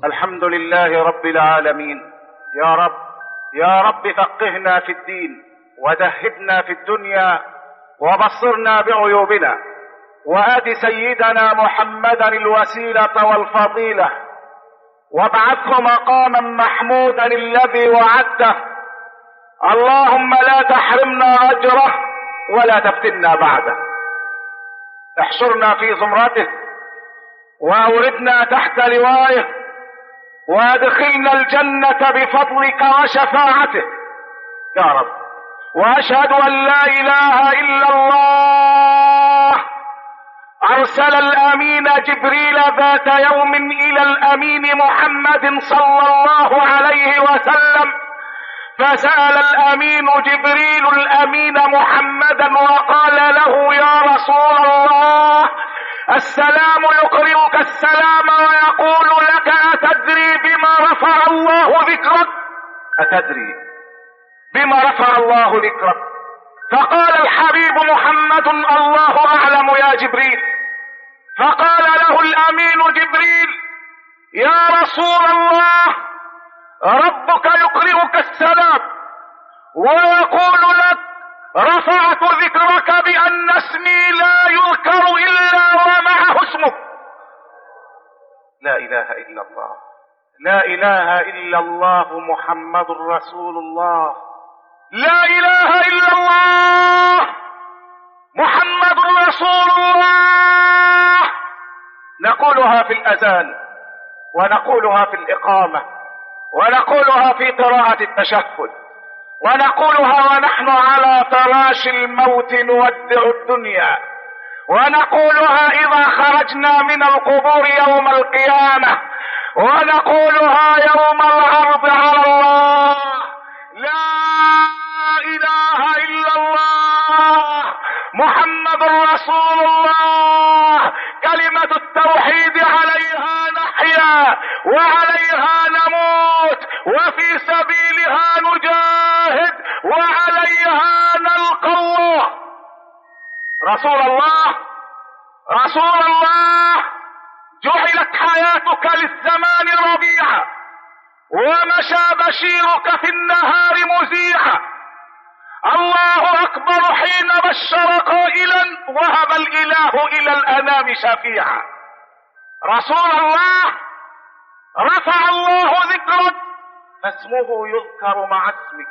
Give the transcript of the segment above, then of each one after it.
الحمد لله رب العالمين. يا رب يا رب فقهنا في الدين، وذهبنا في الدنيا، وبصرنا بعيوبنا، وآت سيدنا محمدا الوسيلة والفضيلة، وابعثه مقاما محمودا الذي وعدته. اللهم لا تحرمنا أجره ولا تفتنا بعده. احشرنا في زمرته، وأوردنا تحت لوائه، وادخلنا الجنة بفضلك وشفاعته يا رب. وأشهد أن لا إله إلا الله أرسل الأمين جبريل ذات يوم إلى الأمين محمد صلى الله عليه وسلم، فسأل الأمين جبريل الأمين محمدا وقال له: يا رسول الله، السلام يقرئك السلام ويقول لك: أتدري بما رفع الله ذكرك؟ أتدري بما رفع الله ذكرك؟ فقال الحبيب محمد: الله أعلم يا جبريل. فقال له الأمين جبريل: يا رسول الله، ربك يقرئك السلام ويقول لك: رفعت ذكرك بأن اسمي لا يذكر إلا ومعه اسمك. لا إله إلا الله، لا إله إلا الله محمد رسول الله، لا إله إلا الله محمد رسول الله. نقولها في الأذان، ونقولها في الإقامة، ونقولها في قراءة التشهد، ونقولها ونحن على فراش الموت نودع الدنيا، ونقولها إذا خرجنا من القبور يوم القيامة، ونقولها يوم العرض على الله: لا إله إلا الله محمد رسول الله. كلمة التوحيد عليها نحيا وعليها نموت، وفي سبيلها نجاهد وعليها نلقى الله. رسول الله، رسول الله، جعلت حياتك للزمان ربيعا، ومشى بشيرك في النهار مذيعا. الله أكبر حين بشر قائلا: وهب الإله إلى الأنام شفيعا. رسول الله، رفع الله ذكرك فاسمه يذكر مع اسمك.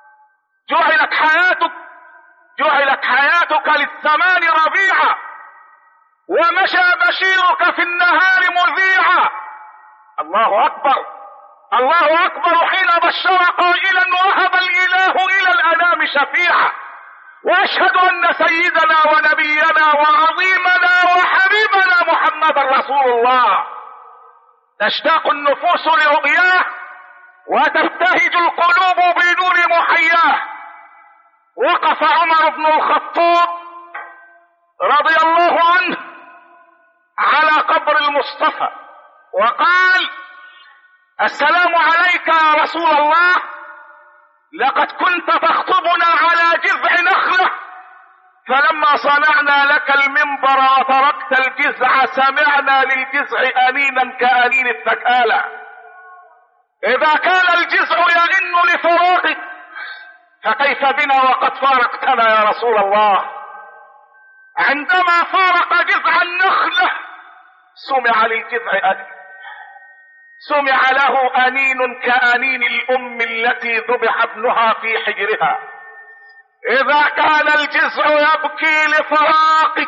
جعلت حياتك للزمان ربيعا، ومشى بشيرك في النهار مذيعا. الله أكبر، الله أكبر حين بشر قائلا: وهب الإله إلى الأنام شفيعا. وأشهد أن سيدنا ونبينا وعظيمنا وحبيبنا محمد رسول الله. تشتاق النفوس لرؤياه، وتبتهج القلوب بدون محياه. وقف عمر بن الخطاب رضي الله عنه على قبر المصطفى وقال: السلام عليك يا رسول الله، لقد كنت تخطبنا على جذع نخلة، فلما صنعنا لك المنبر وتركت الجذع سمعنا للجذع أنينا كأنين الثكالى. إذا كان الجذع يئن لفراقك، فكيف بنا وقد فارقتنا يا رسول الله؟ عندما فارق جذع النخلة سمع للجذع أنين، سمع له أنين كأنين الأم التي ذبح ابنها في حجرها. إذا كان الجذع يبكي لفراقك،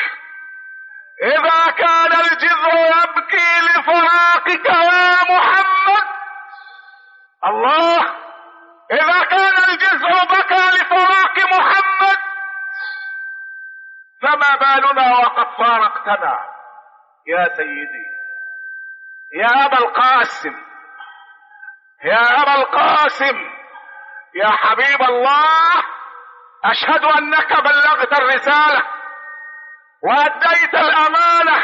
إذا كان الجذع يبكي لفراقك يا محمد، الله، إذا كان الجذع بكى لفراق محمد، فما بالنا وقد فارقتنا يا سيدي، يا أبا القاسم، يا أبا القاسم، يا حبيب الله. أشهد أنك بلغت الرسالة وأديت الأمانة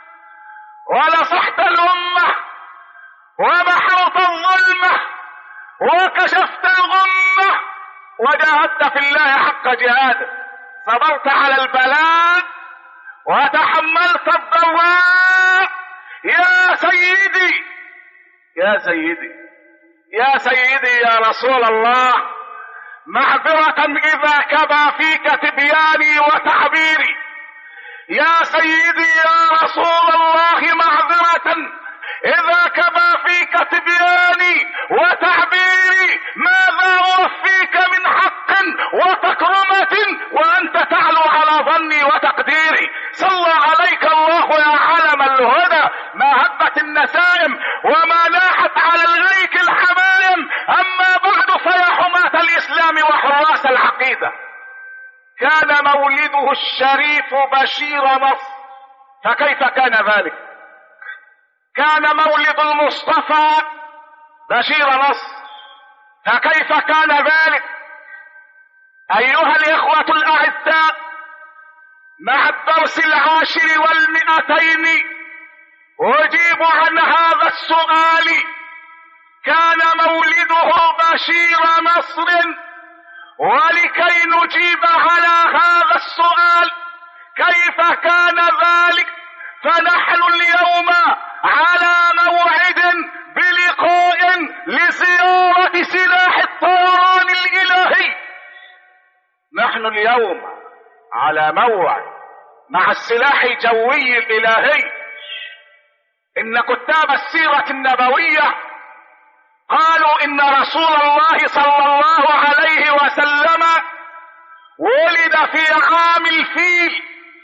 ونصحت الأمة ومحوت الظلمة وكشفت الغمة وجاهدت في الله حق جهاده. صبرت على البلاء وتحملت الضراء يا سيدي. يا سيدي يا سيدي يا رسول الله، معذرة إذا كبى فيك تبياني وتعبيري. يا سيدي يا رسول الله، معذرة إذا كبى فيك تبياني وتعبيري. ماذا أوفيك من حق وتكرمة وأنت تعلو على ظني وتقديري؟ صلى عليك الله يا علم الهدى، ما هبت النسائم وما لاحت على الغيك الحمائم. أما بعد، فيا حماة الإسلام وحراس العقيدة، كان مولده الشريف بشير نصر، فكيف كان ذلك؟ كان مولد المصطفى بشير نصر، فكيف كان ذلك؟ أيها الإخوة الأعزاء، مع الدرس 10 و200 أجيب عن هذا السؤال. كان مولده بشير نصر، ولكي نجيب على هذا السؤال كيف كان ذلك، فنحن اليوم على موعد بلقاء لزيارة سلاح الطيران الإلهي. نحن اليوم على موعد مع السلاح الجوي الإلهي. إن كتاب السيرة النبوية قالوا إن رسول الله صلى الله عليه وسلم ولد في عام الفيل،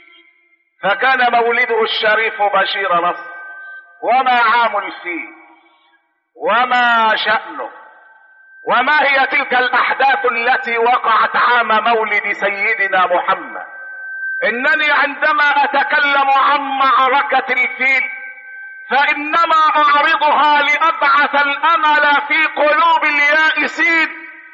فكان مولده الشريف بشير نصر. وما عام الفيل؟ وما شأنه؟ وما هي تلك الأحداث التي وقعت عام مولد سيدنا محمد؟ إنني عندما أتكلم عن معركة الفيل فإنما أعرضها لأبعث الأمل في قلوب اليائسين،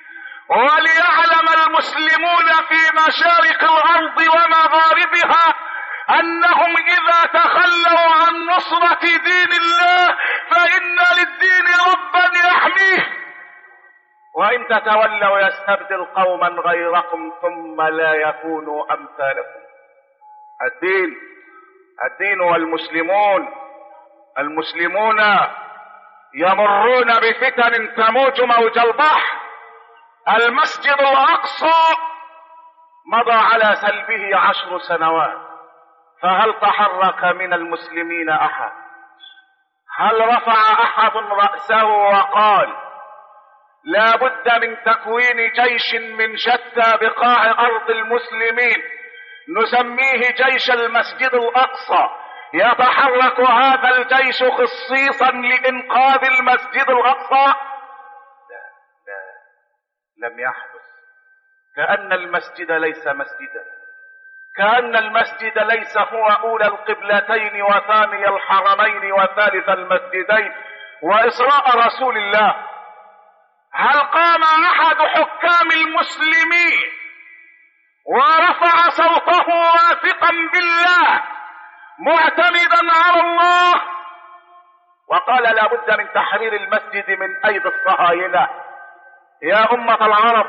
وليعلم المسلمون في مشارق الأرض ومغاربها أنهم إذا تخلوا عن نصرة دين الله فإن للدين ربا يحميه، وإن تتولوا يستبدل قوما غيركم ثم لا يكونوا أمثالكم. الدين والمسلمون يمرون بفتن تموج موج البحر. المسجد الأقصى مضى على سلبه 10 سنوات، فهل تحرك من المسلمين أحد؟ هل رفع أحد رأسه وقال لا بد من تكوين جيش من شتى بقاع أرض المسلمين نسميه جيش المسجد الأقصى، يتحرك هذا الجيش خصيصا لإنقاذ المسجد الأقصى؟ لا، لم يحدث. كأن المسجد ليس مسجدا، كأن المسجد ليس هو أولى القبلتين وثاني الحرمين وثالث المسجدين وإسراء رسول الله. هل قام أحد حكام المسلمين ورفع صوته واثقا بالله معتمدا على الله وقال لا بد من تحرير المسجد من أيدي الصهاينة؟ يا أمة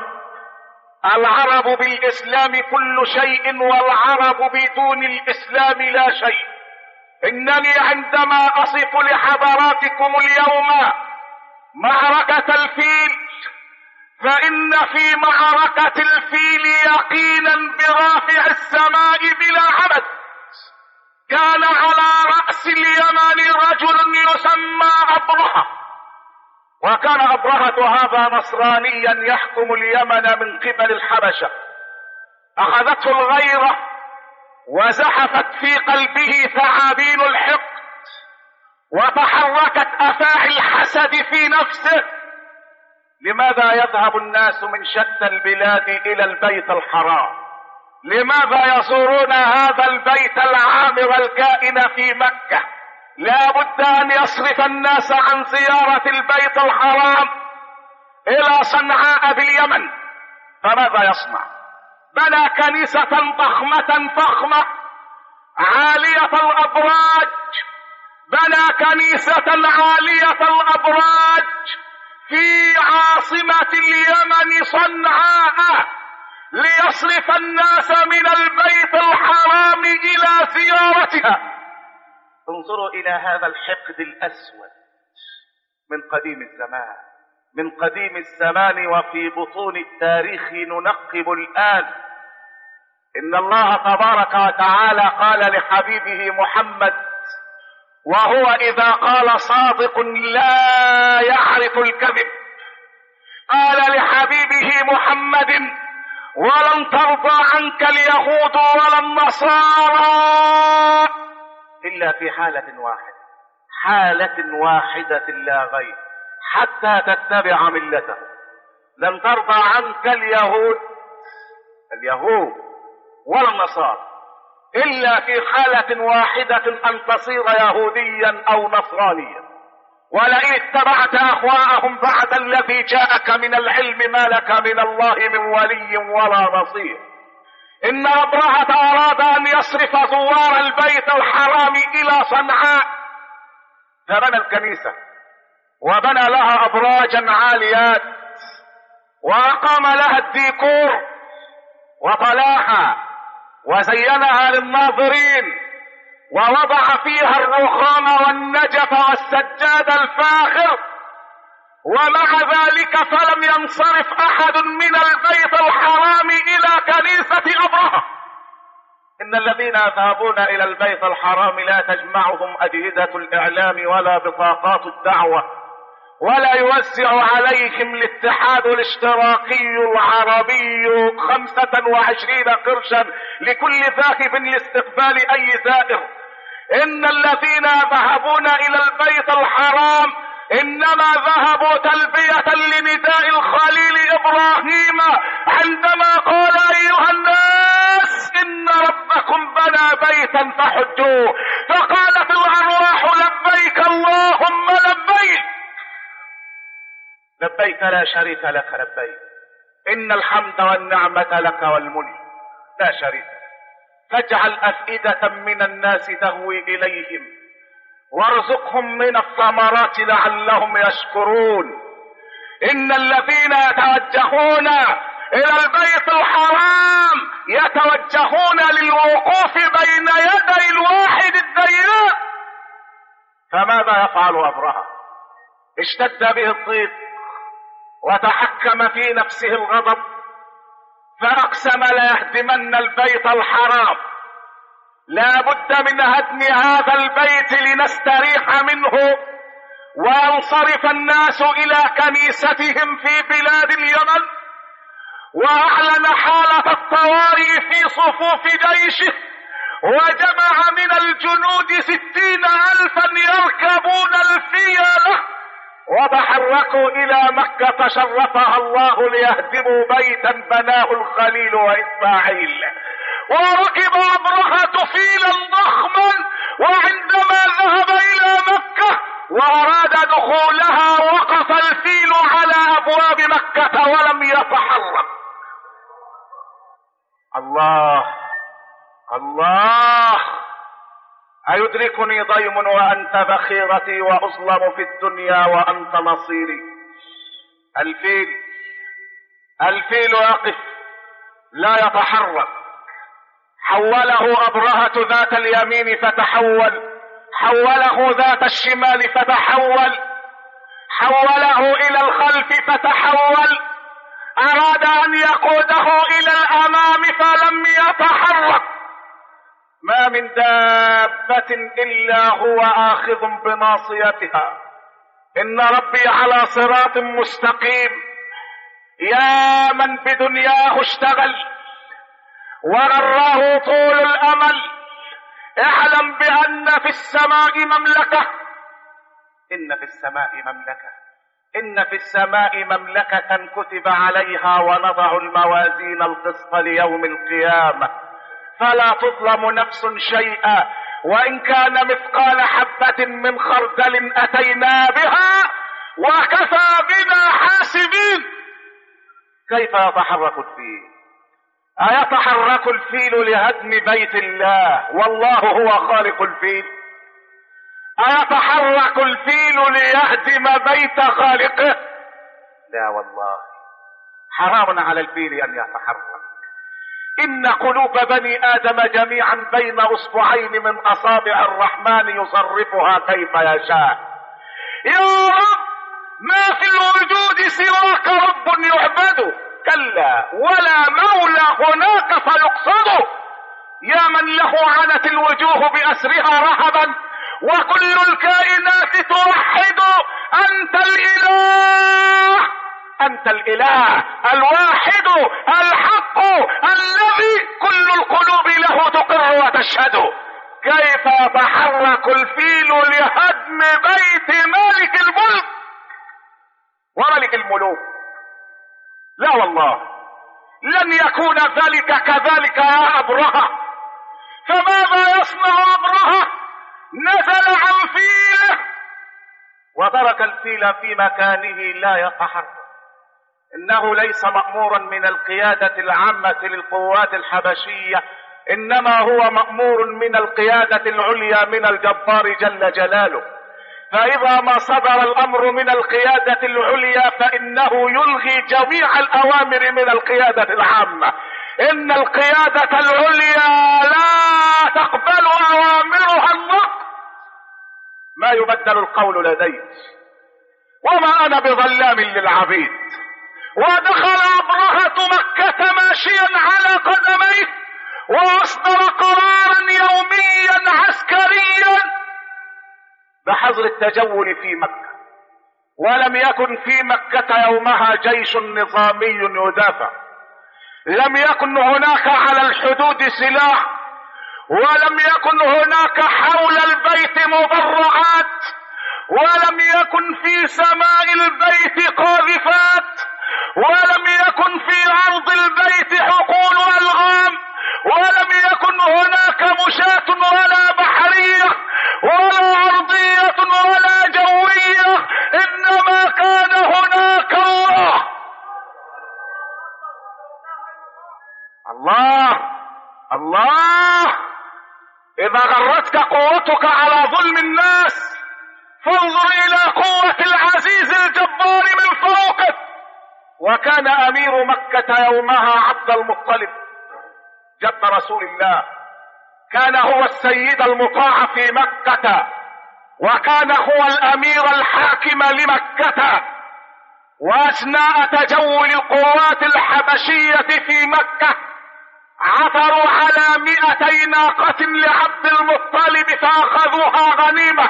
العرب بالإسلام كل شيء، والعرب بدون الإسلام لا شيء. إنني عندما أصف لحضراتكم اليوم معركة الفيل فإن في معركة الفيل يقينا برافع السماء بلا عمد كان على رأس اليمن رجل يسمى أبرهة، وكان أبرهة هذا نصرانيا يحكم اليمن من قبل الحبشة. أخذته الغيرة وزحفت في قلبه ثعابين الحقد، وتحركت أفاعي الحسد في نفسه. لماذا يذهب الناس من شتى البلاد إلى البيت الحرام؟ لماذا يزورون هذا البيت العامر الكائن في مكة؟ لا بد أن يصرف الناس عن زيارة البيت الحرام إلى صنعاء باليمن. فماذا يصنع؟ بنى كنيسة فخمة عالية الأبراج، بنى كنيسة عالية الأبراج في عاصمة اليمن صنعاء ليصرف الناس من البيت الحرام إلى زيارتها. انظروا إلى هذا الحقد الأسود من قديم الزمان، من قديم الزمان وفي بطون التاريخ ننقب الآن. إن الله تبارك وتعالى قال لحبيبه محمد، وهو إذا قال صادق لا يعرف الكذب، قال لحبيبه محمد: ولن ترضى عنك اليهود ولا النصارى إلا في حالة واحدة، حالة واحدة لا غير، حتى تتبع ملته. لن ترضى عنك اليهود ولا النصارى إلا في حالة واحدة، أن تصير يهوديا أو نصرانيا. ولئن اتبعت أهواءهم بعد الذي جاءك من العلم ما لك من الله من ولي ولا نصير. إن أبرهة أراد أن يصرف زوار البيت الحرام إلى صنعاء، فبنى الكنيسة وبنى لها أبراجا عاليات وأقام لها الديكور وطلاها وزينها للناظرين ووضع فيها الرخام والنجف والسجاد الفاخر، ومع ذلك فلم ينصرف أحد من البيت الحرام إلى كنيسة أبرهة. إن الذين يذهبون إلى البيت الحرام لا تجمعهم أجهزة الإعلام ولا بطاقات الدعوة، ولا يوزع عليهم الاتحاد الاشتراكي العربي 25 قرشا لكل ذاهب لاستقبال أي زائر. إن الذين يذهبون إلى البيت الحرام إنما ذهبوا تلبية لنداء الخليل إبراهيم عندما قال: أيها الناس إن ربكم بنى بيتا فحجوه، فقالت الأرواح: لبيك اللهم لبيك، لبيك لا شريك لك لبيك، إن الحمد والنعمة لك والملك لا شريك لك. فاجعل أفئدة من الناس تهوي إليهم وارزقهم من الثمرات لعلهم يشكرون. إن الذين يتوجهون إلى البيت الحرام يتوجهون للوقوف بين يدي الواحد الديان. فماذا يفعل أبرهة؟ اشتد به الضيق وتحكم في نفسه الغضب، فأقسم ليهدمن البيت الحرام. لا بد من هدم هذا البيت لنستريح منه وينصرف الناس إلى كنيستهم في بلاد اليمن. وأعلن حالة الطوارئ في صفوف جيشه، وجمع من الجنود 60,000 يركبون الفيل، وتحركوا إلى مكة شرفها الله ليهدموا بيتا بناه الخليل وإسماعيل. وركب أبرهة فيلا ضخما، وعندما ذهب إلى مكة وأراد دخولها وقف الفيل على أبواب مكة ولم يتحرك. الله الله، أيدركني ضيم وأنت بخيرتي وأظلم في الدنيا وأنت نصيري. الفيل يقف لا يتحرك. حوله أبرهة ذات اليمين فتحول، حوله ذات الشمال فتحول، حوله إلى الخلف فتحول، أراد أن يقوده إلى الأمام فلم يتحرك. ما من دابة إلا هو آخذ بناصيتها. إن ربي على صراط مستقيم. يا من بدنياه اشتغل وغراه طول الأمل، اعلم بأن في السماء مملكة. إن في السماء مملكة، إن في السماء مملكة كتب عليها ونضع الموازين القسط ليوم القيامة فلا تظلم نفس شيئا، وإن كان مثقال حبة من خردل أتينا بها وكفى بنا حاسبين. كيف يتحرك الفيل؟ أيتحرك الفيل لهدم بيت الله والله هو خالق الفيل؟ أيتحرك الفيل ليهدم بيت خالقه؟ لا والله، حرام على الفيل أن يتحرك. إن قلوب بني آدم جميعا بين أصبعين من أصابع الرحمن يصرفها كيف يشاء. يا رب ما في الوجود سواك رب يعبد، كلا ولا مولى هناك فيقصد. يا من له عنت الوجوه بأسرها رهبا وكل الكائنات توحد، أنت الإله، أنت الإله الواحد الحق الذي كل القلوب له تقر وتشهد. كيف يتحرك الفيل لهدم بيت مالك الملك وملك الملوك؟ لا والله، لن يكون ذلك كذلك يا أبرهة. فماذا يصنع أبرهة؟ نزل عن فيله وترك الفيل في مكانه لا يتحرك. إنه ليس مأمورا من القيادة العامة للقوات الحبشية، إنما هو مأمور من القيادة العليا من الجبار جل جلاله. فإذا ما صدر الأمر من القيادة العليا فإنه يلغي جميع الأوامر من القيادة العامة. إن القيادة العليا لا تقبل أوامرها النقد. ما يبدل القول لدي وما أنا بظلام للعبيد. ودخل أبرهة مكة ماشيا على قدميه وأصدر قرارا يوميا عسكريا بحظر التجول في مكة. ولم يكن في مكة يومها جيش نظامي يدافع، لم يكن هناك على الحدود سلاح، ولم يكن هناك حول البيت مضرعات، ولم يكن في سماء البيت قاذفات، ولم يكن في أرض البيت حقول ألغام، ولم يكن هناك مشاة ولا بحرية ولا أرضية ولا جوية، إنما كان هناك الله. الله الله. إذا غرتك قوتك على ظلم الناس فانظر إلى قوة العزيز الجبار من فوقك. وكان أمير مكة يومها عبد المطلب جد رسول الله، كان هو السيد المطاع في مكة، وكان هو الأمير الحاكم لمكة. وأثناء تجول القوات الحبشية في مكة عثروا على 200 ناقة لعبد المطلب فأخذوها غنيمة.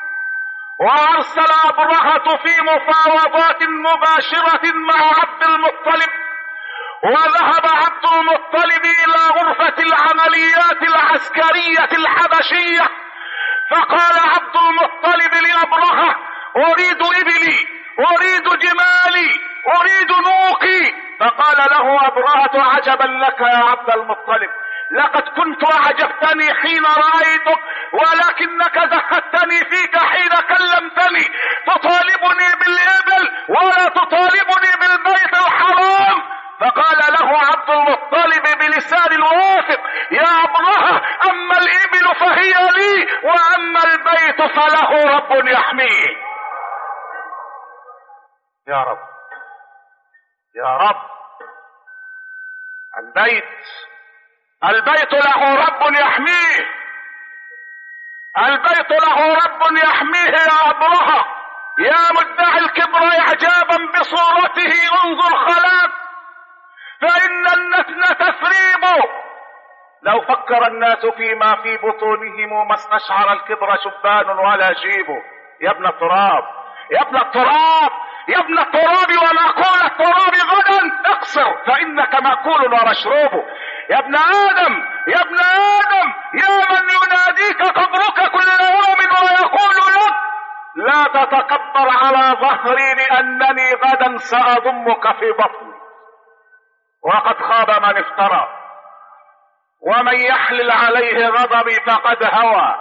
وأرسل أبرهة في مفاوضات مباشرة مع عبد المطلب، وذهب عبد المطلب إلى غرفة العمليات العسكرية الحبشية، فقال عبد المطلب لأبرهة: أريد إبلي، أريد جمالي، أريد نوقي. فقال له أبرهة: عجبا لك يا عبد المطلب، لقد كنت أعجبتني حين رأيتك، ولكنك زهدتني فيك حين كلمتني، تطالبني بالإبل ولا تطالبني بالبيت الحرام. فقال له عبد المطلب بلسان واثق: يا أبرهة، أما الإبل فهي لي، وأما البيت فله رب يحميه. يا رب يا رب، البيت له رب يحميه، البيت له رب يحميه. يا أبرهة يا مدعي الكبر إعجابا بصورته، انظر خلاك، فإن النتن تثريب. لو فكر الناس فيما في بطونهم ما استشعر الكبر شبان ولا شيب. يا ابن التراب، يا ابن التراب، يا ابن التراب، ومأكول التراب غدا اقصر فإنك مأكول ومشروب. يا ابن آدم، يا ابن آدم، يا من يناديك قبرك كل يوم ويقول لك: لا تتكبر على ظهري لأنني غدا سأضمك في بطني. وقد خاب من افترى، ومن يحلل عليه غضبي فقد هوى.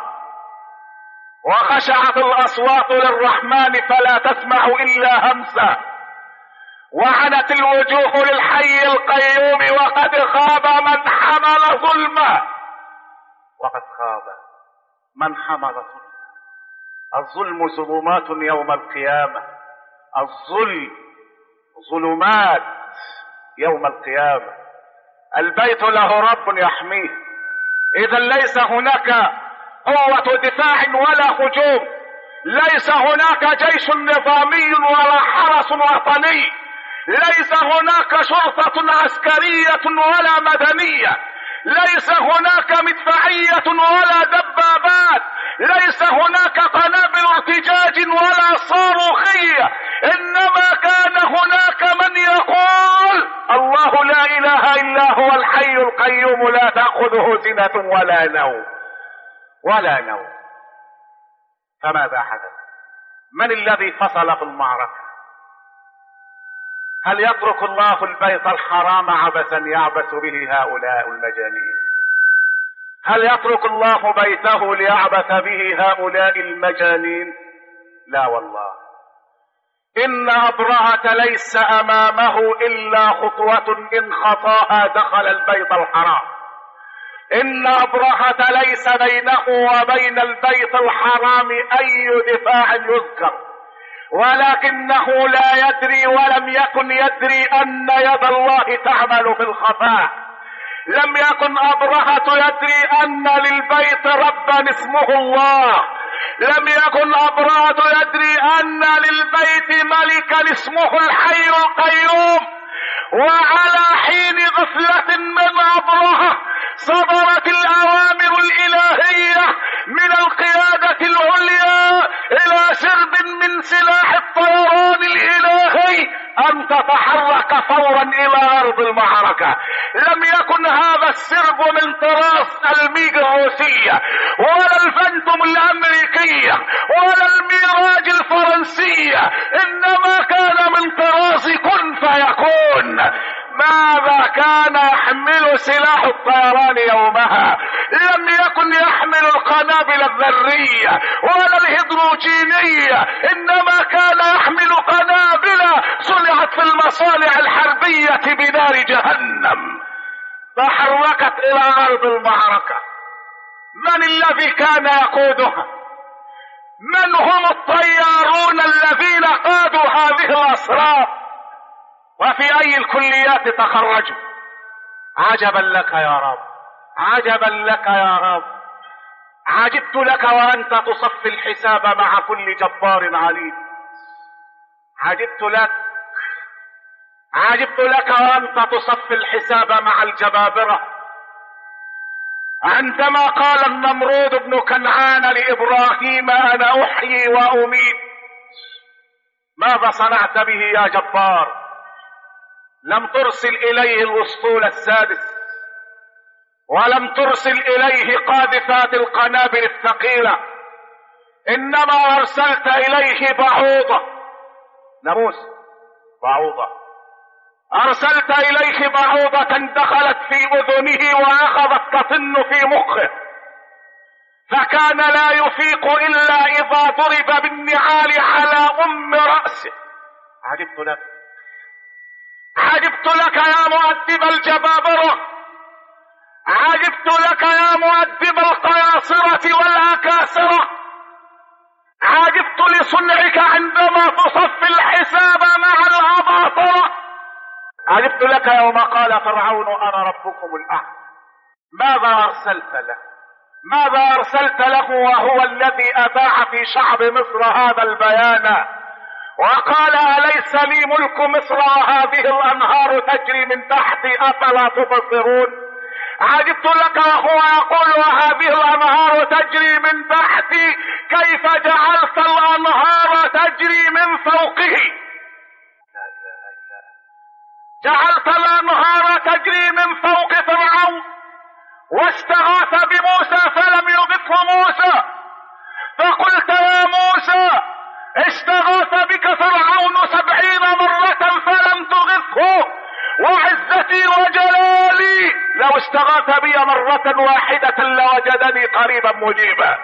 وخشعت الأصوات للرحمن فلا تسمع إلا همسا، وعنت الوجوه للحي القيوم وقد خاب من حمل ظلما. وقد خاب من حمل ظلما. الظلم ظلمات يوم القيامة، الظلم ظلمات يوم القيامة. البيت له رب يحميه. إذا ليس هناك قوة دفاع ولا هجوم، ليس هناك جيش نظامي ولا حرس وطني، ليس هناك شرطة عسكرية ولا مدنية، ليس هناك مدفعية ولا دبابات، ليس هناك قنابل ارتجاج ولا صاروخية، انما كان هناك من يقول الله لا اله الا هو الحي القيوم لا تأخذه سنة ولا نوم ولا نوم. فماذا حدث؟ من الذي فصل في المعركة؟ هل يترك الله البيت الحرام عبثا يعبث به هؤلاء المجانين؟ هل يترك الله بيته ليعبث به هؤلاء المجانين؟ لا والله. إن أبرهة ليس أمامه إلا خطوة إن خطاها دخل البيت الحرام. إن أبرهة ليس بينه وبين البيت الحرام أي دفاع يذكر، ولكنه لا يدري ولم يكن يدري أن يد الله تعمل في الخفاء. لم يكن أبرهة يدري أن للبيت ربا اسمه الله، لم يكن أبرهة يدري أن للبيت ملكا اسمه الحي القيوم. وعلى حين غفلة من أبرهة صدرت الأوامر الإلهية من القيادة العليا إلى سرب من سلاح الطيران الإلهي أن تتحرك فورا إلى أرض المعركة. لم يكن هذا السرب من طراز الميج الروسية ولا الفانتوم الأمريكية ولا الميراج الفرنسية، إنما كان من طراز كن فيكون. ماذا كان يحمل سلاح الطيران يومها؟ لم يكن يحمل القنابل الذرية ولا الهيدروجينية، انما كان يحمل قنابل صنعت في المصانع الحربية بنار جهنم. تحركت الى ارض المعركة. من الذي كان يقودها؟ من هم الطيارون الذين قادوا هذه الاسرار؟ وفي اي الكليات تخرجوا؟ عجبا لك يا رب، عجبا لك يا رب. عجبت لك وانت تصفي الحساب مع كل جبار عليم. عجبت لك، عجبت لك وانت تصفي الحساب مع الجبابرة. عندما قال النمرود بن كنعان لابراهيم انا احيي واميت، ماذا صنعت به يا جبار؟ لم ترسل اليه الاسطول السادس، ولم ترسل اليه قاذفات القنابل الثقيلة، انما ارسلت اليه بعوضة، ناموس بعوضة، ارسلت اليه بعوضة دخلت في اذنه واخذت تطن في مخه، فكان لا يفيق الا اذا ضرب بالنعال على رأسه. عجبت لك، عجبت لك يا مؤدب الجبابرة، عجبت لك يا مؤدب القياصرة والأكاسرة، عجبت لصنعك عندما تصفي الحساب مع الأباطرة. عجبت لك يوم قال فرعون أنا ربكم الأعلى. ماذا أرسلت له؟ ماذا أرسلت له وهو الذي أذاع في شعب مصر هذا البيان وقال أليس لي ملك مصر وهذه الأنهار تجري من تحتي أفلا تبصرون؟ عجبت لك وهو يقول وهذه الأنهار تجري من تحتي، كيف جعلت الأنهار تجري من فوقه؟ جعلت الأنهار تجري من فوق فرعون، واستغاث بموسى فلم يغثه موسى، فقلت يا موسى استغاث بك فرعون 70 مرة فلم تغثه، وعزتي وجلالي لو استغاث بي مرة واحدة لوجدني قريبا مجيبا.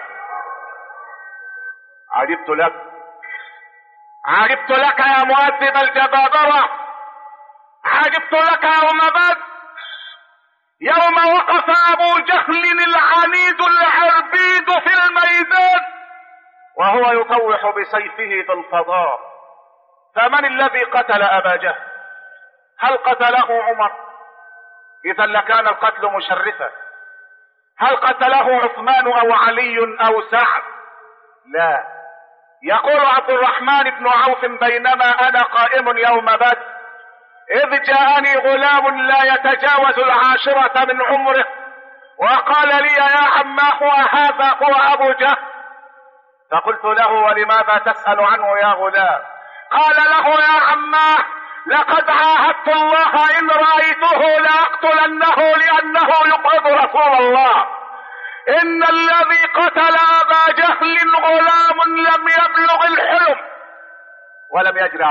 عجبت لك، عجبت لك يا مؤدب الجبابرة، عجبت لك يوم بدر، يوم وقف ابو جهل العنيد العربيد في الميدان وهو يطوح بسيفه في الفضاء. فمن الذي قتل ابا جهل؟ هل قتله عمر؟ اذا لكان القتل مشرفا. هل قتله عثمان او علي او سعد؟ لا، يقول عبد الرحمن بن عوف: بينما انا قائم يوم بدر اذ جاءني غلام لا يتجاوز 10 من عمره وقال لي: يا عماه هذا هو ابو جهل. فقلت له: ولماذا تسأل عنه يا غلام؟ قال له: يا عماه لقد عاهدت الله ان رأيته لاقتلنه لانه يبغض رسول الله. ان الذي قتل ابا جهل غلام لم يبلغ الحلم ولم يجري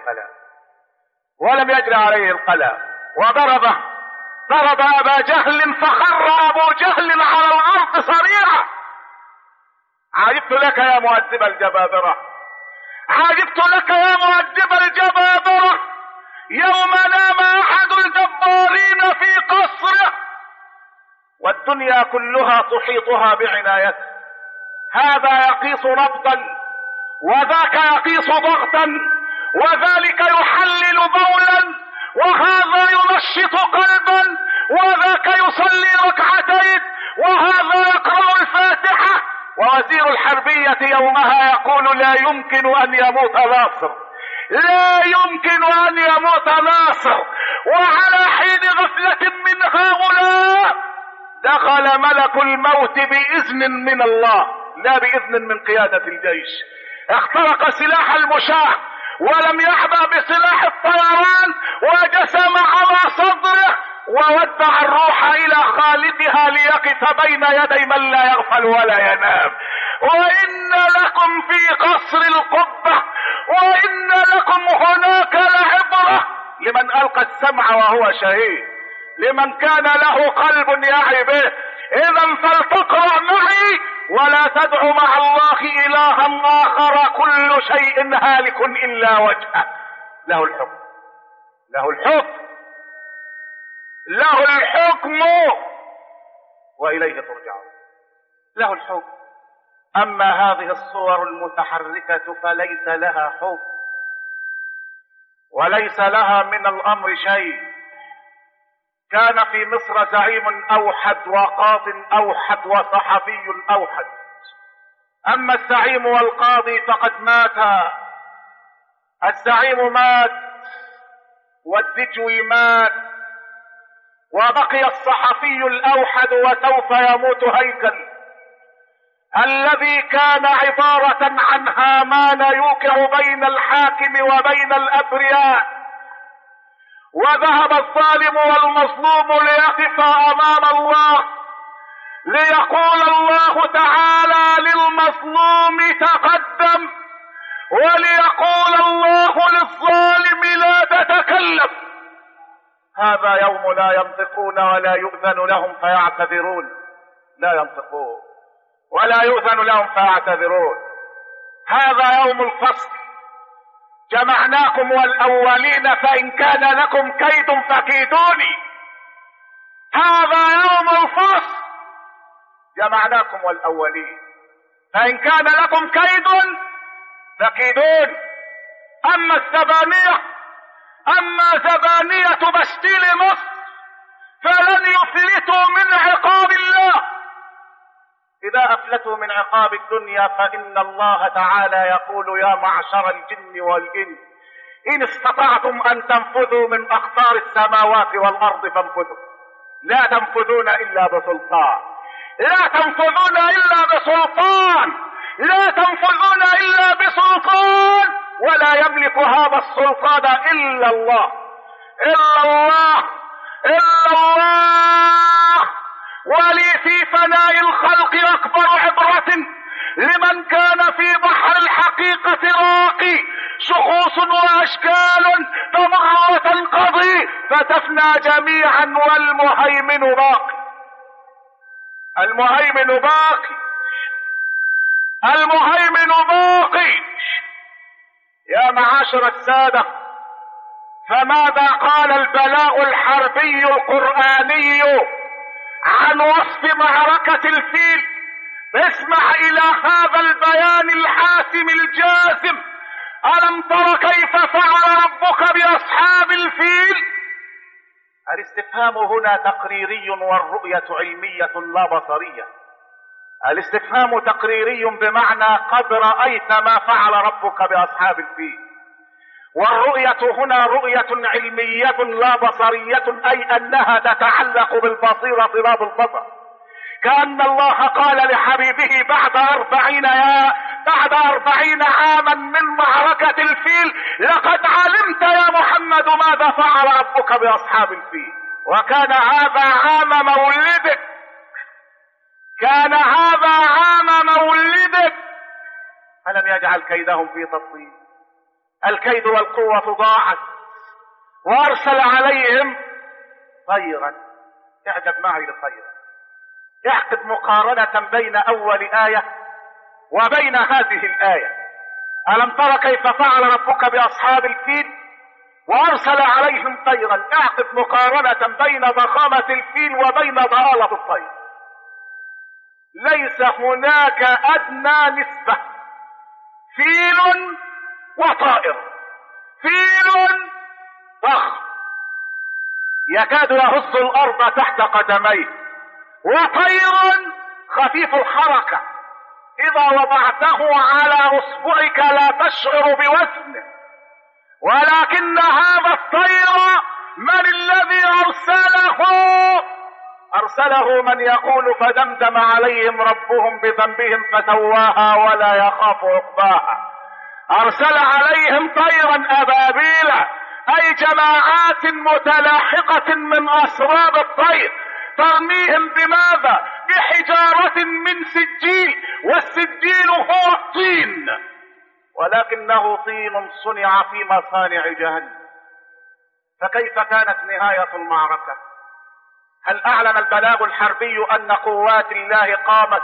عليه القلم ضرب ابا جهل فخر ابو جهل على الارض صريعا. عجبت لك يا مؤدب الجبابرة يوم نام احد الجبارين في قصره والدنيا كلها تحيطها بعنايته. هذا يقيس نبضا وذاك يقيس ضغطا وذلك يحلل بولا وهذا ينشط قلبا وذاك يصلي ركعتين وهذا يقرأ الفاتحة. ووزير الحربية يومها يقول: لا يمكن أن يموت ناصر. وعلى حين غفلة من هؤلاء دخل ملك الموت بإذن من الله لا بإذن من قيادة الجيش، اخترق سلاح المشاة ولم يحبى بسلاح الطيران وجسم على صدره وودع الروح الى خالقها ليقف بين يدي من لا يغفل ولا ينام. وان لكم في قصر القبة وان لكم هناك لعبرة لمن القى السمع وهو شهيد، لمن كان له قلب يعي به. اذا فلتقرأ معي: ولا تدع مع الله الها اخر كل شيء هالك الا وجهه له الحكم واليه ترجعون. له الحكم. اما هذه الصور المتحركة فليس لها حكم وليس لها من الامر شيء. كان في مصر زعيم اوحد وقاض اوحد وصحفي اوحد. اما الزعيم والقاضي فقد ماتا. الزعيم مات والدجوي مات وبقي الصحفي الاوحد وسوف يموت هيكل الذي كان عبارة عن هامان يوقع بين الحاكم وبين الابرياء. وذهب الظالم والمظلوم ليقف امام الله ليقول الله تعالى للمظلوم تقدم وليقول الله للظالم لا تتكلم. هذا يوم لا ينطقون ولا يؤذن لهم فيعتذرون. لا ينطقون ولا يؤذن لهم فيعتذرون. هذا يوم الفصل. جمعناكم والأولين فإن كان لكم كيد فكيدوني. هذا يوم الفصل. جمعناكم والأولين فإن كان لكم كيد فكيدون. أما زبانية بستيل مصر فلن يفلتوا من عقاب الله. إذا أفلتوا من عقاب الدنيا فإن الله تعالى يقول: يا معشر الجن والإنس إن استطعتم أن تنفذوا من أقطار السماوات والأرض فانفذوا. لا تنفذون إلا بسلطان. ولا يملك هذا السلطان إلا الله. ولي في فناء الخلق أكبر عبرة لمن كان في بحر الحقيقة راقي. شخوص وأشكال تمر وتنقضي فتفنى جميعا والمهيمن باقي. المهيمن باقي. يا معاشر السادة، فماذا قال البلاغ الحربي القرآني عن وصف معركة الفيل؟ اسمع إلى هذا البيان الحاسم الجازم. ألم تر كيف فعل ربك بأصحاب الفيل؟ الاستفهام هنا تقريري والرؤية علمية لا بصرية. الاستفهام تقريري بمعنى قد رأيت ما فعل ربك بأصحاب الفيل. والرؤية هنا رؤية علمية لا بصرية، أي أنها تتعلق بالبصيرة لا بالبصر. كأن الله قال لحبيبه بعد 40 عاما من معركة الفيل لقد علمت يا محمد ماذا فعل ربك بأصحاب الفيل، وكان هذا عام مولدك، كان هذا عام مولدك. ألم يجعل كيدهم في تضليل؟ الكيد والقوة ضاعت، وأرسل عليهم طيرا. اعجب معي للطير، اعقد مقارنة بين أول آية وبين هذه الآية. ألم تر كيف فعل ربك بأصحاب الفيل وأرسل عليهم طيرا؟ اعقد مقارنة بين ضخامة الفيل وبين ضلالة الطير. ليس هناك أدنى نسبة. فيل وطائر، فيل ضخم يكاد يهز الأرض تحت قدميه، وطير خفيف الحركة إذا وضعته على أصبعك لا تشعر بوزنه. ولكن هذا الطير من الذي أرسله من يقول فدمدم عليهم ربهم بذنبهم فسواها ولا يخاف عقباها. أرسل عليهم طيرا أبابيل، أي جماعات متلاحقة من أسراب الطير، ترميهم بماذا؟ بحجارة من سجيل، والسجيل هو الطين، ولكنه طين صنع في مصانع جهنم. فكيف كانت نهاية المعركة؟ هل أعلن البلاغ الحربي أن قوات الله قامت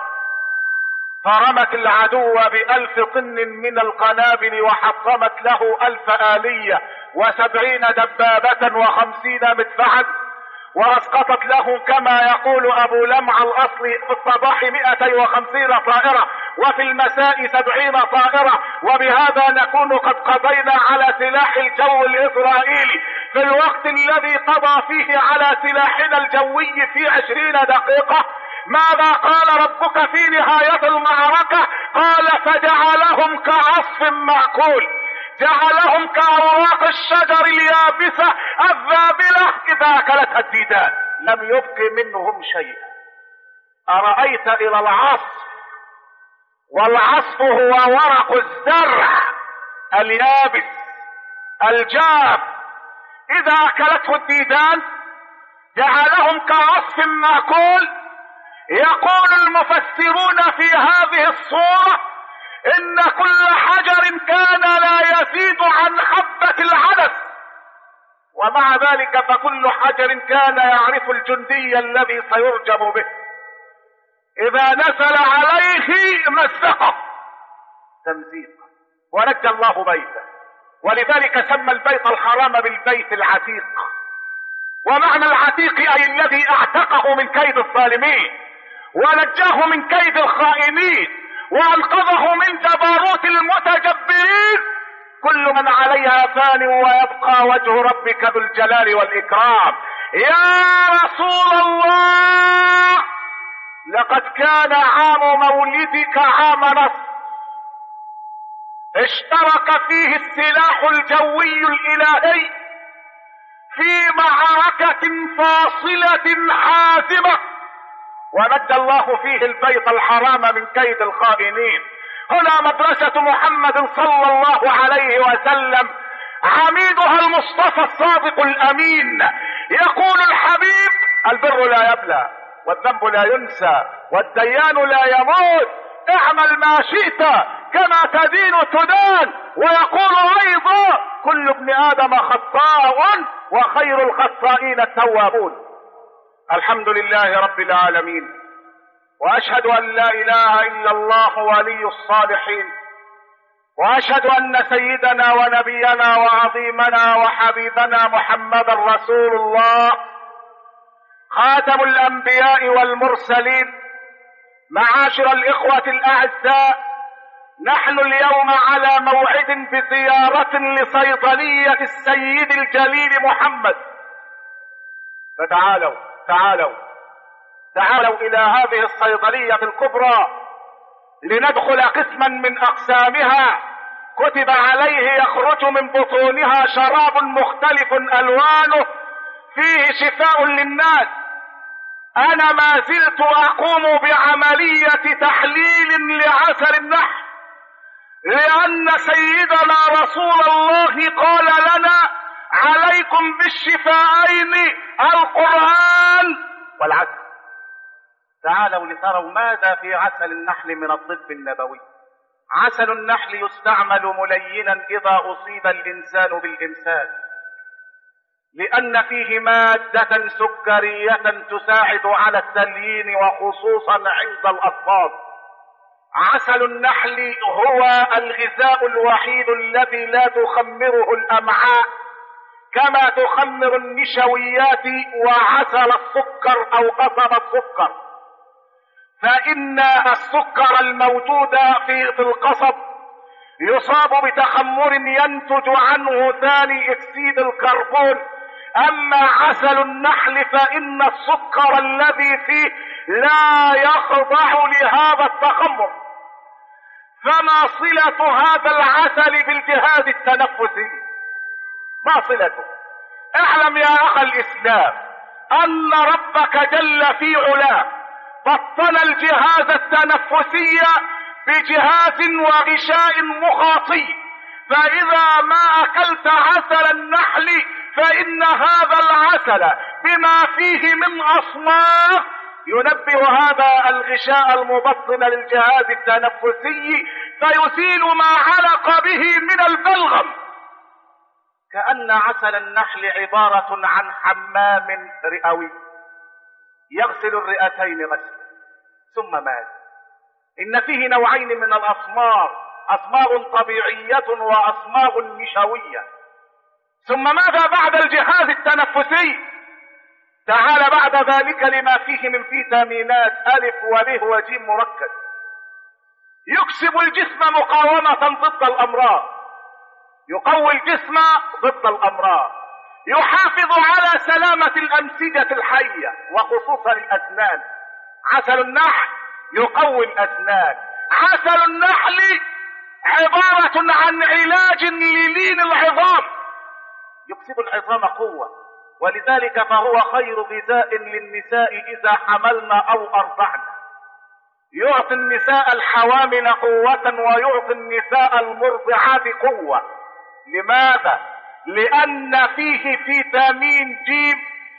فرمت العدو ب1000 طن من القنابل وحطمت له 1000 آلية و70 دبابة و50 مدفعا، واسقطت له كما يقول أبو لمع الأصلي في الصباح 250 طائرة وفي المساء 70 طائرة. وبهذا نكون قد قضينا على سلاح الجو الإسرائيلي في الوقت الذي قضى فيه على سلاحنا الجوي في 20 دقيقة. ماذا قال ربك في نهاية المعركة؟ قال فجعلهم كعصف مأكول، جعلهم كأوراق الشجر اليابسة الذابلة إذا أكلتها الديدان، لم يبق منهم شيئا. أرأيت إلى العصف، والعصف هو ورق الزرع اليابس الجاف، إذا أكلته الديدان جعلهم كعصف مأكول. يقول المفسرون في هذه الصورة إن كل حجر كان لا يزيد عن حبة العدس، ومع ذلك فكل حجر كان يعرف الجندي الذي سيرجم به، إذا نزل عليه مزقه تمزيقا، ونجى الله بيته. ولذلك سمى البيت الحرام بالبيت العتيق. ومعنى العتيق أي الذي اعتقه من كيد الظالمين ونجاه من كيد الخائنين وانقذه من جبروت المتجبرين. كل من عليها فان ويبقى وجه ربك ذو الجلال والإكرام. يا رسول الله، لقد كان عام مولدك عام نصر، اشترك فيه السلاح الجوي الإلهي في معركة فاصلة حازمة، ونجى الله فيه البيت الحرام من كيد الخائنين. هنا مدرسة محمد صلى الله عليه وسلم، عميدها المصطفى الصادق الأمين. يقول الحبيب: البر لا يبلى، والذنب لا ينسى، والديان لا يموت، اعمل ما شئت كما تدين تدان. ويقول أيضا: كل ابن آدم خطاء وخير الخطائين التوابون. الحمد لله رب العالمين، وأشهد أن لا إله إلا الله ولي الصالحين، وأشهد أن سيدنا ونبينا وعظيمنا وحبيبنا محمد رسول الله، خاتم الأنبياء والمرسلين. معاشر الإخوة الأعزاء، نحن اليوم على موعد بزيارة لصيدلية السيد الجليل محمد. فتعالوا تعالوا إلى هذه الصيدلية الكبرى لندخل قسما من أقسامها كتب عليه يخرج من بطونها شراب مختلف ألوانه فيه شفاء للناس. أنا ما زلت أقوم بعملية تحليل لعسل النحل، لأن سيدنا رسول الله قال لنا عليكم بالشفاءين القرآن والعسل. تعالوا لتروا ماذا في عسل النحل من الطب النبوي. عسل النحل يستعمل ملينا إذا أصيب الإنسان بالإمساك، لأن فيه مادة سكرية تساعد على التليين وخصوصا عند الأطفال. عسل النحل هو الغذاء الوحيد الذي لا تخمره الأمعاء كما تخمر النشويات وعسل السكر أو قصب السكر، فإن السكر الموجود في القصب يصاب بتخمر ينتج عنه ثاني أكسيد الكربون. أما عسل النحل فإن السكر الذي فيه لا يخضع لهذا التخمر. فما صلة هذا العسل بالجهاز التنفسي؟ ما صلته؟ اعلم يا أخ الإسلام أن ربك جل في علاه بطن الجهاز التنفسي بجهاز وغشاء مخاطي، فإذا ما أكلت عسل النحل فإن هذا العسل بما فيه من أصناف ينبه هذا الغشاء المبطن للجهاز التنفسي فيزيل ما علق به من البلغم. كأن عسل النحل عبارة عن حمام رئوي يغسل الرئتين غسلا. ثم ماذا؟ إن فيه نوعين من الأصماغ، أصماغ طبيعية وأصماغ نشوية. ثم ماذا بعد الجهاز التنفسي؟ تعال بعد ذلك لما فيه من فيتامينات ألف وب وج مركز يكسب الجسم مقاومة ضد الأمراض، يقوي الجسم ضد الأمراض، يحافظ على سلامة الأنسجة الحية وخصوصا الأسنان. عسل النحل يقوي الأسنان. عسل النحل عبارة عن علاج للين العظام، يكسب العظام قوة، ولذلك فهو خير غذاء للنساء إذا حملن أو أرضعن. يعطي النساء الحوامل قوة ويعطي النساء المرضعات قوة. لماذا؟ لأن فيه فيتامين ج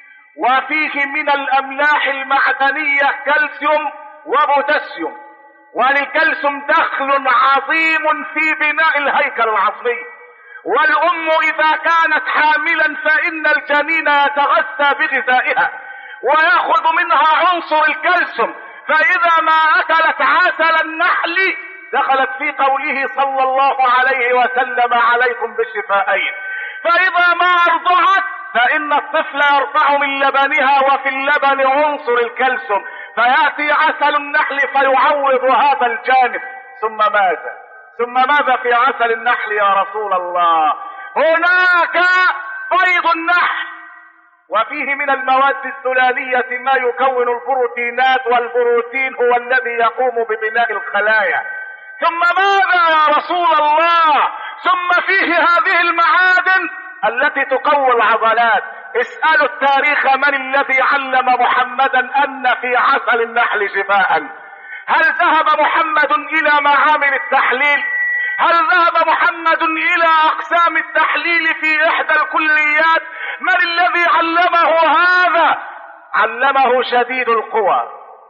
وفيه من الأملاح المعدنية كالسيوم وبوتاسيوم، وللكالسيوم دخل عظيم في بناء الهيكل العصبي. والأم إذا كانت حاملا فإن الجنين يتغذى بغذائها ويأخذ منها عنصر الكالسيوم، فإذا ما أكلت عسل النحل دخلت في قوله صلى الله عليه وسلم عليكم بالشفاءين. فإذا ما أرضعت فإن الطفل يرضع من لبنها وفي اللبن عنصر الكالسيوم، فيأتي عسل النحل فيعوض هذا الجانب. ثم ماذا؟ ثم ماذا في عسل النحل يا رسول الله؟ هناك بيض النحل وفيه من المواد السلالية ما يكون البروتينات، والبروتين هو الذي يقوم ببناء الخلايا. ثم ماذا يا رسول الله؟ ثم فيه هذه المعادن التي تقوي العضلات. اسألوا التاريخ من الذي علم محمدا أن في عسل النحل شفاء؟ هل ذهب محمد إلى معامل التحليل؟ هل ذهب محمد إلى أقسام التحليل في إحدى الكليات؟ من الذي علمه هذا؟ علمه شديد القوى،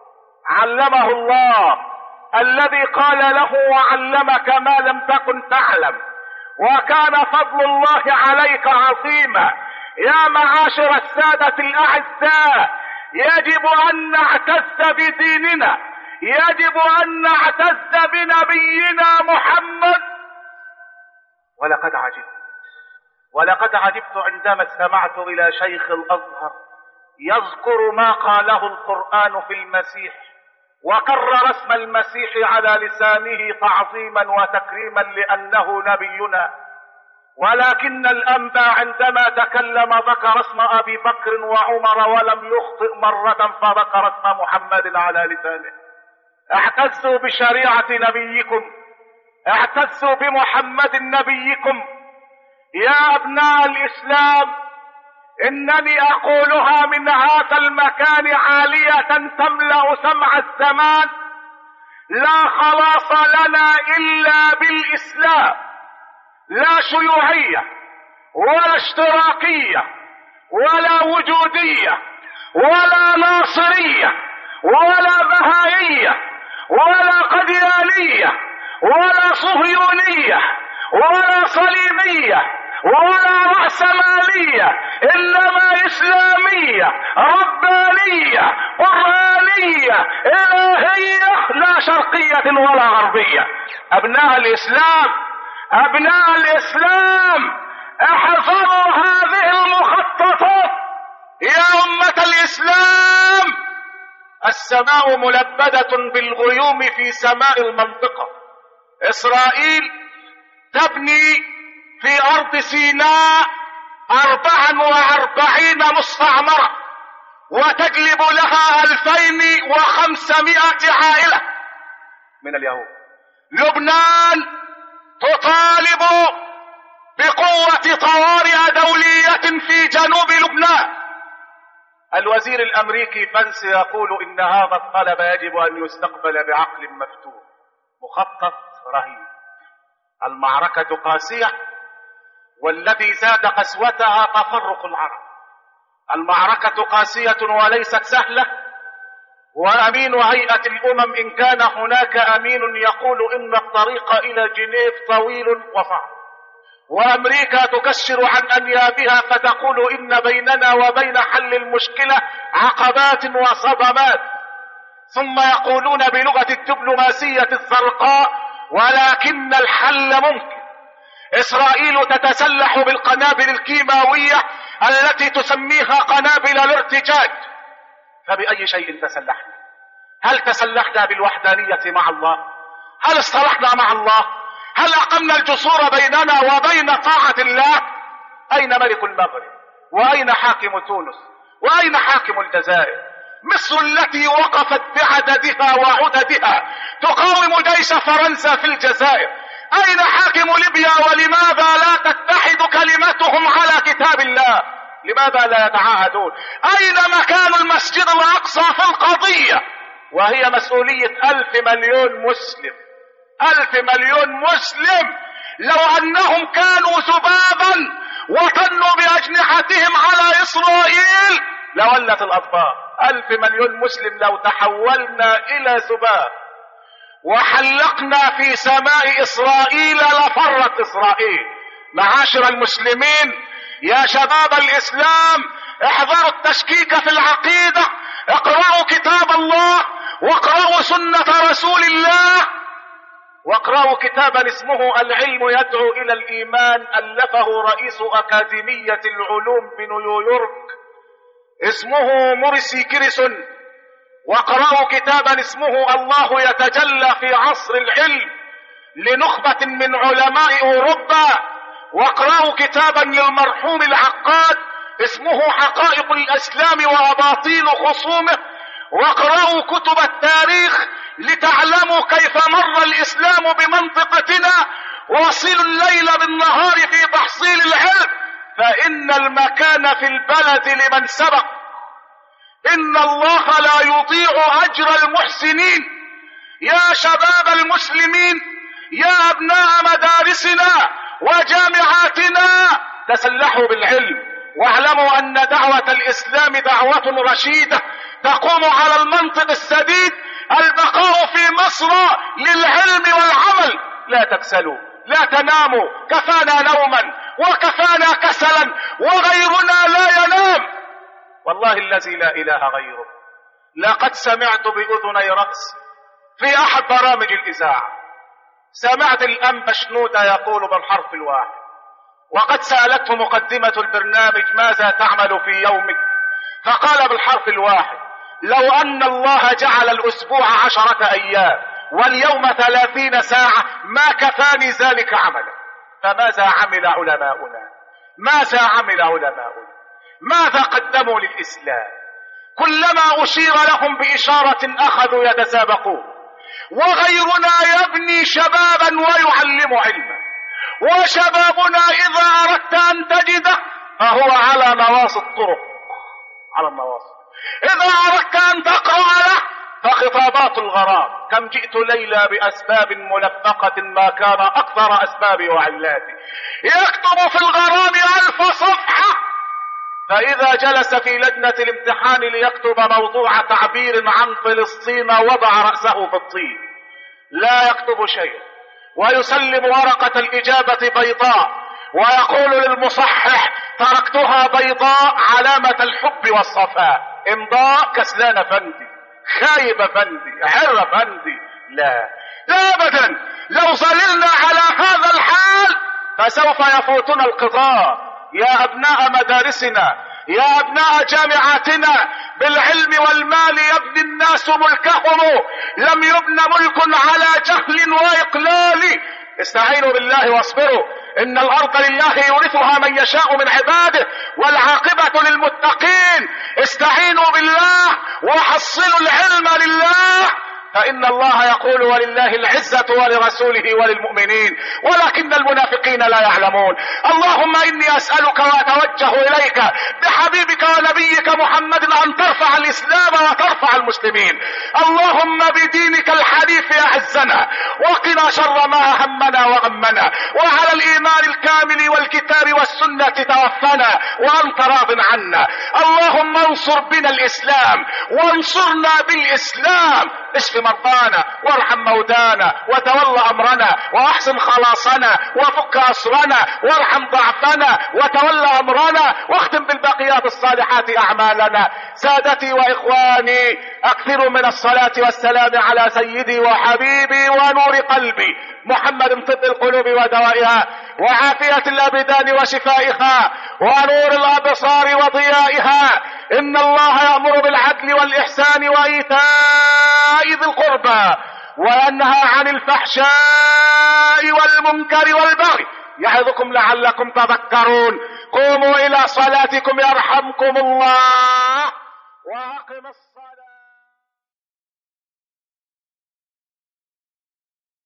علمه الله الذي قال له وعلمك ما لم تكن تعلم، وكان فضل الله عليك عظيما. يا معاشر السادة الأعزاء، يجب أن نعتز بديننا، يجب أن نعتز بنبينا محمد. ولقد عجبت عندما استمعت إلى شيخ الأزهر يذكر ما قاله القرآن في المسيح، وكرر اسم المسيح على لسانه تعظيما وتكريما لأنه نبينا. ولكن الأنبا عندما تكلم ذكر اسم أبي بكر وعمر ولم يخطئ مرة فذكر اسم محمد على لسانه. اعتزوا بشريعة نبيكم، اعتزوا بمحمد نبيكم. يا أبناء الإسلام، إنني أقولها من هذا المكان عالية تملأ سمع الزمان: لا خلاص لنا إلا بالإسلام، لا شيوعية ولا اشتراكية ولا وجودية ولا ناصرية ولا بهائية ولا قديانية ولا صهيونية ولا صليبية ولا رأسمالية، إنما إسلامية ربانية قرآنية إلهية، لا شرقية ولا غربية. أبناء الإسلام، أبناء الإسلام، احذروا هذه المخططات يا أمة الإسلام. السماء ملبدة بالغيوم في سماء المنطقة. إسرائيل تبني في أرض سيناء 44 مستعمرة وتجلب لها 2500 عائلة من اليهود. لبنان تطالب بقوة طوارئ دولية في جنوب لبنان. الوزير الأمريكي فانس يقول إن هذا الطلب يجب أن يستقبل بعقل مفتوح. مخطط رهيب. المعركة قاسية، والذي زاد قسوتها تفرق العرب. المعركة قاسية وليست سهلة، وأمين هيئة الأمم إن كان هناك أمين يقول إن الطريق إلى جنيف طويل وصعب، وأمريكا تكشر عن أنيابها فتقول إن بيننا وبين حل المشكلة عقبات وصدمات، ثم يقولون بلغة الدبلوماسية الزرقاء ولكن الحل ممكن. إسرائيل تتسلح بالقنابل الكيماوية التي تسميها قنابل الارتجاج. فبأي شيء تسلحنا؟ هل تسلحنا بالوحدانية مع الله؟ هل اصطلحنا مع الله؟ هل أقمنا الجسور بيننا وبين طاعة الله؟ أين ملك المغرب؟ وأين حاكم تونس؟ وأين حاكم الجزائر؟ مصر التي وقفت بعددها وعددها تقاوم جيش فرنسا في الجزائر، أين حاكم ليبيا؟ ولماذا لا تتحد كلمتهم على كتاب الله؟ لماذا لا يتعاهدون؟ أين مكان المسجد الأقصى في القضية وهي مسؤولية 1,000 مليون مسلم؟ 1,000 مليون مسلم لو أنهم كانوا ذبابا وطنوا بأجنحتهم على إسرائيل لولت الأطفال. 1,000 مليون مسلم لو تحولنا إلى ذباب وحلقنا في سماء إسرائيل لفرت إسرائيل. معاشر المسلمين، يا شباب الإسلام، احذروا التشكيك في العقيدة، اقرأوا كتاب الله واقرأوا سنة رسول الله، واقرأوا كتابا اسمه العلم يدعو إلى الإيمان، ألفه رئيس أكاديمية العلوم بنيويورك اسمه موريسي كيرسون. واقرأوا كتابا اسمه الله يتجلى في عصر العلم لنخبة من علماء أوروبا. واقرأوا كتابا للمرحوم العقاد اسمه حقائق الإسلام وأباطيل خصومه. واقرأوا كتب التاريخ لتعلموا كيف مر الإسلام بمنطقتنا. واصلوا الليل بالنهار في تحصيل العلم، فإن المكان في البلد لمن سبق. إن الله لا يضيع أجر المحسنين. يا شباب المسلمين، يا أبناء مدارسنا وجامعاتنا، تسلحوا بالعلم واعلموا أن دعوة الإسلام دعوة رشيدة تقوم على المنطق السديد: البقاء في مصر للعلم والعمل. لا تكسلوا، لا تناموا، كفانا نوما وكفانا كسلا وغيرنا لا ينام. والله الذي لا إله غيره، لقد سمعت بأذني رأس في أحد برامج الإذاعة، سمعت الأنبا شنودة يقول بالحرف الواحد، وقد سألته مقدمة البرنامج ماذا تعمل في يومك؟ فقال بالحرف الواحد: لو أن الله جعل الأسبوع 10 أيام واليوم 30 ساعة ما كفاني ذلك عملا. فماذا عمل علماؤنا؟ ماذا عمل علماؤنا؟ ماذا قدموا للإسلام؟ كلما أشير لهم بإشارة أخذوا يتسابقون، وغيرنا يبني شبابا ويعلم علما، وشبابنا إذا أردت أن تجده فهو على نواصي الطرق، على النواصي. إذا أردت أن تقرأ له فخطابات الغرام، كم جئت ليلى بأسباب ملفقة ما كان أكثر أسبابي وعلاتي، يكتب في الغرام 1000 صفحة، فإذا جلس في لجنة الامتحان ليكتب موضوع تعبير عن فلسطين وضع رأسه في الطين، لا يكتب شيء، ويسلم ورقة الإجابة بيضاء، ويقول للمصحح تركتها بيضاء علامة الحب والصفاء، امضاء كسلان فندي، خايب فندي، عر فندي. لا أبدا، لو ظللنا على هذا الحال فسوف يفوتنا القطار. يا أبناء مدارسنا، يا أبناء جامعاتنا، بالعلم والمال يبني الناس ملكهم، لم يبن ملك على جهل وإقلال. استعينوا بالله واصبروا، إن الأرض لله يورثها من يشاء من عباده والعاقبة للمتقين. استعينوا بالله وحصلوا العلم لله، فإن الله يقول ولله العزة ولرسوله وللمؤمنين ولكن المنافقين لا يعلمون. اللهم إني أسألك وأتوجه إليك بحبيبك ونبيك محمد أن ترفع الإسلام وترفع المسلمين. اللهم بدينك الحنيف أعزنا وقنا شر ما همنا وغمنا، وعلى الإيمان الكامل والكتاب والسنة توفنا وأنت راض عنا. اللهم انصر بنا الإسلام وانصرنا بالإسلام، اشف مرضانا وارحم موتانا وتول أمرنا وأحسن خلاصنا وفك أسرنا وارحم ضعفنا وتول أمرنا واختم بالبقيات الصالحات أعمالنا. سادتي وإخواني، أكثروا من الصلاة والسلام على سيدي وحبيبي ونور قلبي محمد، طب القلوب ودوائها وعافية الأبدان وشفائها ونور الأبصار وضيائها. إن الله يأمر بالعدل والإحسان وإيتاء ذي القربى وينهى عن الفحشاء والمنكر والبغي يعظكم لعلكم تذكرون. قوموا إلى صلاتكم يرحمكم الله وأقم الصلاة.